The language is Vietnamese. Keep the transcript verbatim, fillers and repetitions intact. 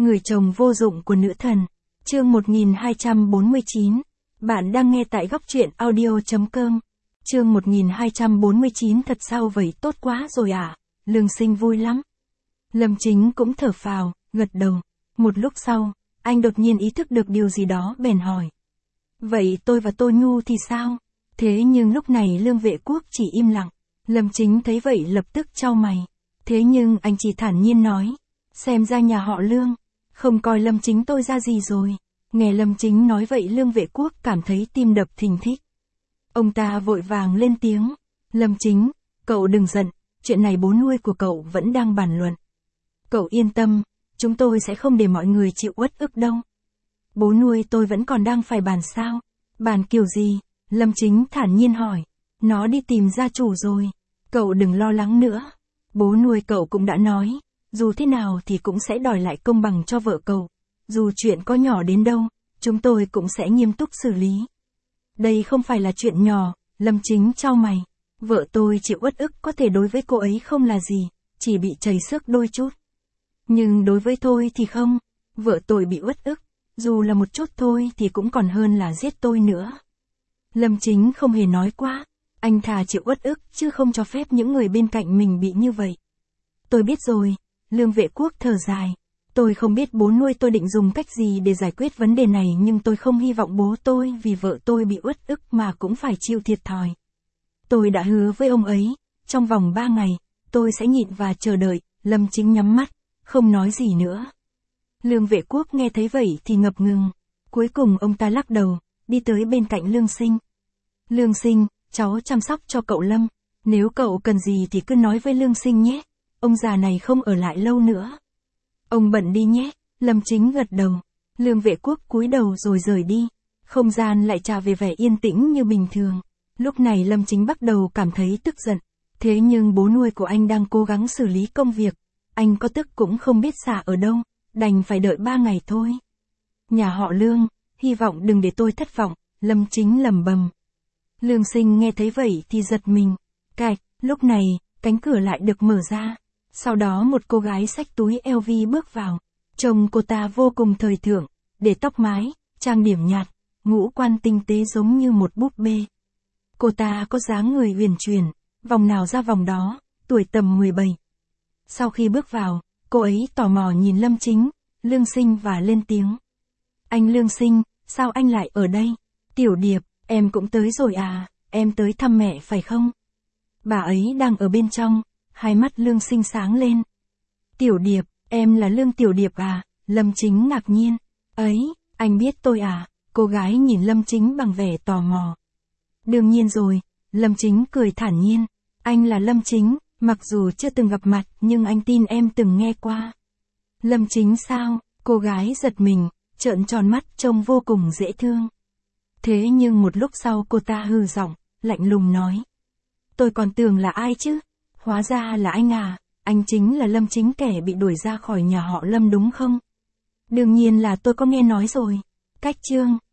Người chồng vô dụng của nữ thần. Chương một nghìn hai trăm bốn mươi chín. Bạn đang nghe tại góc truyện audio chấm com. Chương một nghìn hai trăm bốn mươi chín. Thật sao vậy, tốt quá rồi à? Lương Sinh vui lắm. Lâm Chính cũng thở phào, gật đầu. Một lúc sau, anh đột nhiên ý thức được điều gì đó bèn hỏi. Vậy tôi và Tô Nhu thì sao? Thế nhưng lúc này Lương Vệ Quốc chỉ im lặng. Lâm Chính thấy vậy lập tức chau mày. Thế nhưng anh chỉ thản nhiên nói. Xem ra nhà họ Lương không coi Lâm Chính tôi ra gì rồi. Nghe Lâm Chính nói vậy Lương Vệ Quốc cảm thấy tim đập thình thịch. Ông ta vội vàng lên tiếng. Lâm Chính, cậu đừng giận, chuyện này bố nuôi của cậu vẫn đang bàn luận. Cậu yên tâm, chúng tôi sẽ không để mọi người chịu uất ức đâu. Bố nuôi tôi vẫn còn đang phải bàn sao? Bàn kiểu gì? Lâm Chính thản nhiên hỏi. Nó đi tìm gia chủ rồi. Cậu đừng lo lắng nữa. Bố nuôi cậu cũng đã nói. Dù thế nào thì cũng sẽ đòi lại công bằng cho vợ cậu. Dù chuyện có nhỏ đến đâu, chúng tôi cũng sẽ nghiêm túc xử lý. Đây không phải là chuyện nhỏ, Lâm Chính chau mày. Vợ tôi chịu uất ức có thể đối với cô ấy không là gì, chỉ bị chảy xước đôi chút. Nhưng đối với tôi thì không, vợ tôi bị uất ức, dù là một chút thôi thì cũng còn hơn là giết tôi nữa. Lâm Chính không hề nói quá, anh thà chịu uất ức chứ không cho phép những người bên cạnh mình bị như vậy. Tôi biết rồi. Lương Vệ Quốc thở dài. Tôi không biết bố nuôi tôi định dùng cách gì để giải quyết vấn đề này nhưng tôi không hy vọng bố tôi vì vợ tôi bị uất ức mà cũng phải chịu thiệt thòi. Tôi đã hứa với ông ấy, trong vòng ba ngày, tôi sẽ nhịn và chờ đợi. Lâm Chính nhắm mắt, không nói gì nữa. Lương Vệ Quốc nghe thấy vậy thì ngập ngừng. Cuối cùng ông ta lắc đầu, đi tới bên cạnh Lương Sinh. Lương Sinh, cháu chăm sóc cho cậu Lâm. Nếu cậu cần gì thì cứ nói với Lương Sinh nhé. Ông già này không ở lại lâu nữa. Ông bận đi nhé. Lâm Chính gật đầu. Lương Vệ Quốc cúi đầu rồi rời đi. Không gian lại trả về vẻ yên tĩnh như bình thường. Lúc này Lâm Chính bắt đầu cảm thấy tức giận. Thế nhưng bố nuôi của anh đang cố gắng xử lý công việc. Anh có tức cũng không biết xả ở đâu. Đành phải đợi ba ngày thôi. Nhà họ Lương, hy vọng đừng để tôi thất vọng. Lâm Chính lẩm bẩm. Lương Sinh nghe thấy vậy thì giật mình. Cạch, lúc này, cánh cửa lại được mở ra. Sau đó một cô gái xách túi eo vi bước vào. Trông cô ta vô cùng thời thượng, để tóc mái, trang điểm nhạt, ngũ quan tinh tế giống như một búp bê. Cô ta có dáng người huyền chuyển, vòng nào ra vòng đó, tuổi tầm mười bảy. Sau khi bước vào, cô ấy tò mò nhìn Lâm Chính, Lương Sinh và lên tiếng. Anh Lương Sinh, sao anh lại ở đây? Tiểu Điệp, em cũng tới rồi à, em tới thăm mẹ phải không? Bà ấy đang ở bên trong. Hai mắt Lương Sinh sáng lên. Tiểu Điệp, em là Lương Tiểu Điệp à? Lâm Chính ngạc nhiên. Ấy, anh biết tôi à? Cô gái nhìn Lâm Chính bằng vẻ tò mò. Đương nhiên rồi, Lâm Chính cười thản nhiên. Anh là Lâm Chính, mặc dù chưa từng gặp mặt nhưng anh tin em từng nghe qua. Lâm Chính sao? Cô gái giật mình, trợn tròn mắt trông vô cùng dễ thương. Thế nhưng một lúc sau cô ta hừ giọng, lạnh lùng nói. Tôi còn tưởng là ai chứ? Hóa ra là anh à, anh chính là Lâm Chính kẻ bị đuổi ra khỏi nhà họ Lâm đúng không? Đương nhiên là tôi có nghe nói rồi. Cách chương,